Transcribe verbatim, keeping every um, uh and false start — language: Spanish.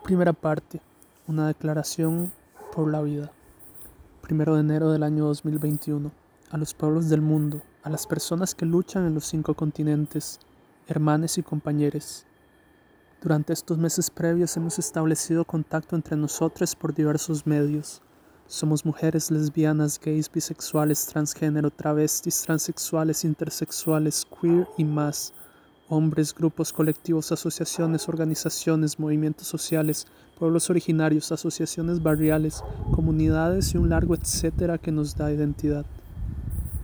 Primera parte. Una declaración por la vida. Primero de enero del año dos mil veintiuno. A los pueblos del mundo, a las personas que luchan en los cinco continentes, hermanes y compañeros. Durante estos meses previos hemos establecido contacto entre nosotros por diversos medios. Somos mujeres lesbianas, gays, bisexuales, transgénero, travestis, transexuales, intersexuales, queer y más. Hombres, grupos, colectivos, asociaciones, organizaciones, movimientos sociales, pueblos originarios, asociaciones barriales, comunidades y un largo etcétera que nos da identidad.